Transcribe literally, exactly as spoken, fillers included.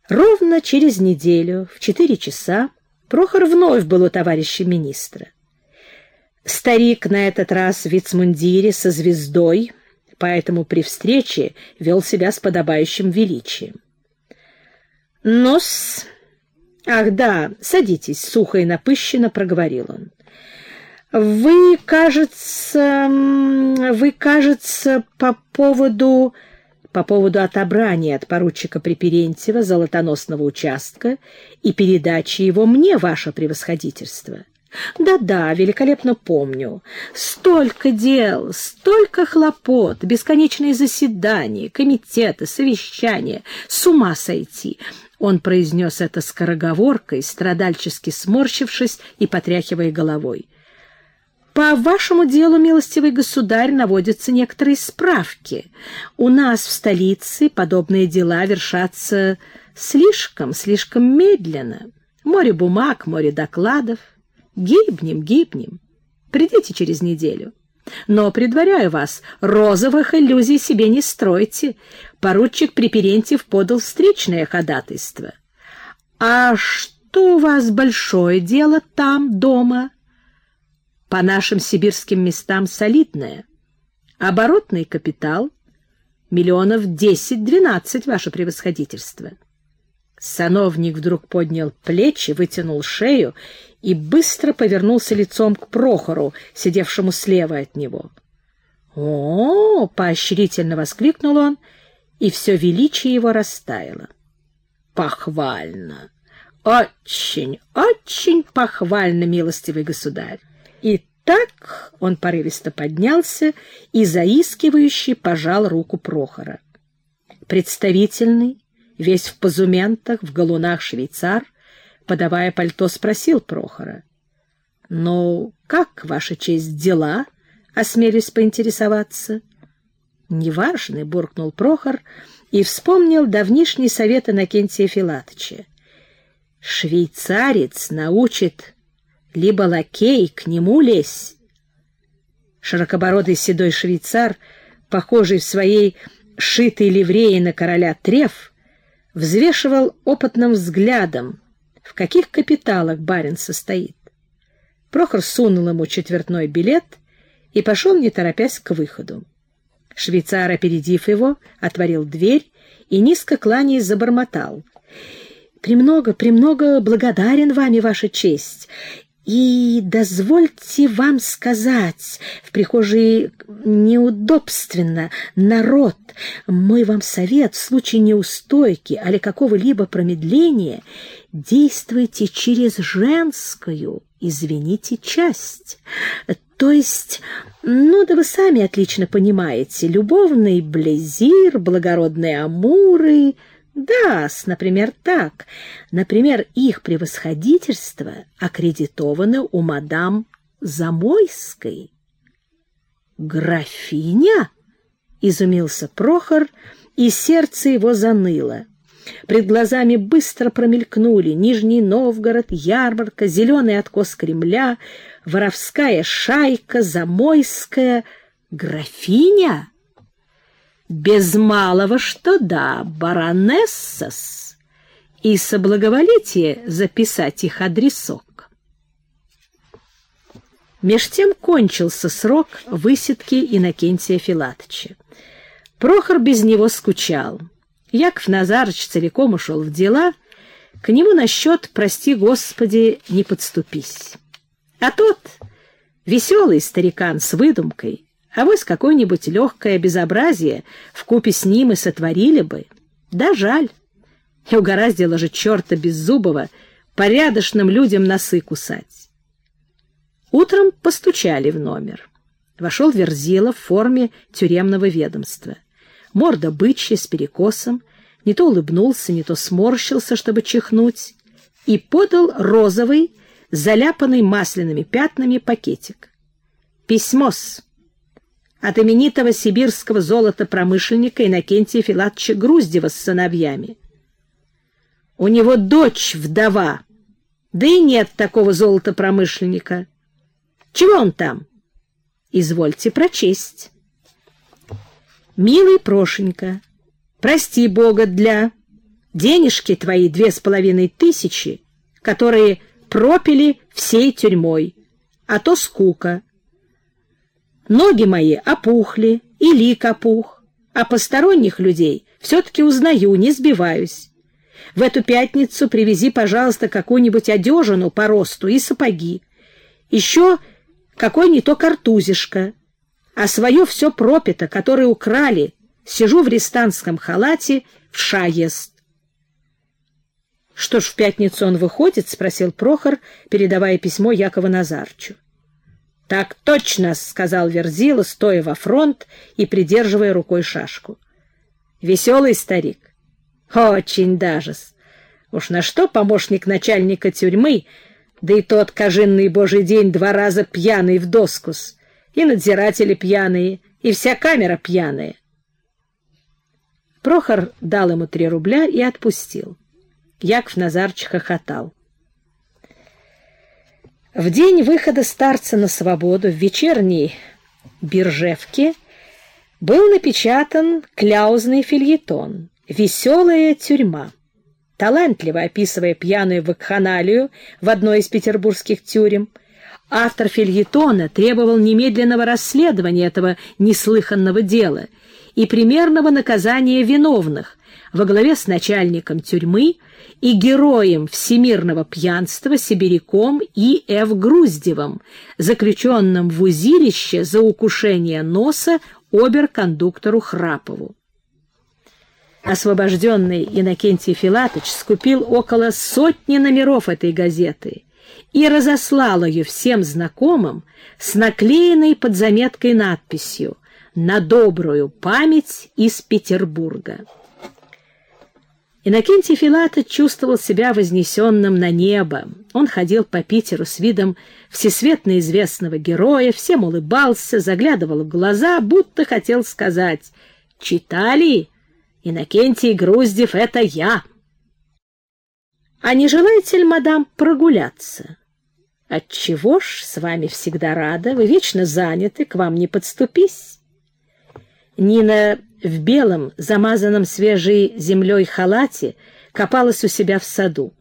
Ровно через неделю, в четыре часа, Прохор вновь был у товарища министра. Старик на этот раз в вицмундире со звездой, поэтому при встрече вел себя с подобающим величием. «Ну-с, ах да, садитесь», — сухо и напыщенно проговорил он. «Вы, кажется, вы, кажется, по поводу...» по поводу отобрания от поручика Препирентьева золотоносного участка и передачи его мне, ваше превосходительство. Да-да, великолепно помню. Столько дел, столько хлопот, бесконечные заседания, комитеты, совещания. С ума сойти!» Он произнес это скороговоркой, страдальчески сморщившись и потряхивая головой. «По вашему делу, милостивый государь, наводятся некоторые справки. У нас в столице подобные дела вершатся слишком, слишком медленно. Море бумаг, море докладов. Гибнем, гибнем. Придите через неделю. Но, предваряю вас, розовых иллюзий себе не стройте. Поручик Препирентьев подал встречное ходатайство. А что у вас большое дело там, дома?» «По нашим сибирским местам солидное. Оборотный капитал миллионов десять-двенадцать, ваше превосходительство». Сановник вдруг поднял плечи, вытянул шею и быстро повернулся лицом к Прохору, сидевшему слева от него. «О!» — поощрительно воскликнул он, и все величие его растаяло. «Похвально! Очень, очень похвально, милостивый государь!» И так он порывисто поднялся и заискивающе пожал руку Прохора. Представительный, весь в позументах, в галунах швейцар, подавая пальто, спросил Прохора: «Ну, как, ваша честь, дела?» — осмелюсь поинтересоваться. «Неважно», — буркнул Прохор и вспомнил давнишний совет Иннокентия Филатыча. «Швейцарец научит, либо лакей, к нему лезь». Широкобородый седой швейцар, похожий в своей шитой ливрее на короля треф, взвешивал опытным взглядом, в каких капиталах барин состоит. Прохор сунул ему четвертной билет и пошел, не торопясь, к выходу. Швейцар, опередив его, отворил дверь и, низко кланяясь, забормотал: «Премного, премного благодарен вами, ваша честь. И дозвольте вам сказать, в прихожей неудобственно, народ, мой вам совет, в случае неустойки али какого-либо промедления действуйте через женскую, извините, часть. То есть, ну да вы сами отлично понимаете, любовный блезир, благородные амуры... Да, например, так. Например, их превосходительство аккредитовано у мадам Замойской». «Графиня?» — изумился Прохор, и сердце его заныло. Пред глазами быстро промелькнули Нижний Новгород, ярмарка, зеленый откос Кремля, воровская шайка, Замойская. «Графиня?» «Без малого что да, баронесса-с, и соблаговолите записать их адресок». Меж тем кончился срок высидки Иннокентия Филатыча. Прохор без него скучал. Яков Назарыч целиком ушел в дела, к нему насчет, прости господи, не подступись. А тот, веселый старикан с выдумкой, авось какое-нибудь легкое безобразие вкупе с ним и сотворили бы. Да жаль. И угораздило же черта Беззубова порядочным людям носы кусать. Утром постучали в номер. Вошел Верзила в форме тюремного ведомства. Морда бычья с перекосом, не то улыбнулся, не то сморщился, чтобы чихнуть, и подал розовый, заляпанный масляными пятнами пакетик. «Письмо-с от именитого сибирского золотопромышленника Иннокентия Филатыча Груздева с сыновьями. У него дочь вдова, да и нет такого золотопромышленника. Чего он там? Извольте прочесть. Милый Прошенька, прости Бога для... денежки твои две с половиной тысячи, которые пропили всей тюрьмой, а то скука. Ноги мои опухли, и лик опух, а посторонних людей все-таки узнаю, не сбиваюсь. В эту пятницу привези, пожалуйста, какую-нибудь одежину по росту и сапоги. Еще какой не то картузишко, а свое все пропито, которое украли. Сижу в арестантском халате, вша ест. — Что ж, в пятницу он выходит? — спросил Прохор, передавая письмо Якову Назарычу. — Так точно, — сказал Верзила, стоя во фронт и придерживая рукой шашку. — Веселый старик. — Очень даже-с. Уж на что помощник начальника тюрьмы, да и тот кожинный божий день два раза пьяный в доскус, и надзиратели пьяные, и вся камера пьяная. Прохор дал ему три рубля и отпустил. Яков Назарыч хохотал. В день выхода старца на свободу в вечерней Биржевке был напечатан кляузный фельетон «Веселая тюрьма», талантливо описывая пьяную вакханалию в одной из петербургских тюрем. Автор фельетона требовал немедленного расследования этого неслыханного дела и примерного наказания виновных во главе с начальником тюрьмы и героем всемирного пьянства сибиряком И Ф Груздевым, заключенным в узилище за укушение носа обер-кондуктору Храпову. Освобожденный Иннокентий Филатыч скупил около сотни номеров этой газеты и разослал ее всем знакомым с наклеенной под заметкой надписью «На добрую память из Петербурга». Иннокентий Филатыч чувствовал себя вознесенным на небо. Он ходил по Питеру с видом всесветно известного героя, всем улыбался, заглядывал в глаза, будто хотел сказать: «Читали? Иннокентий Груздев — это я!» «А не желаете ли, мадам, прогуляться?» «Отчего ж, с вами всегда рада, вы вечно заняты, к вам не подступись». Нина в белом, замазанном свежей землей халате копалась у себя в саду.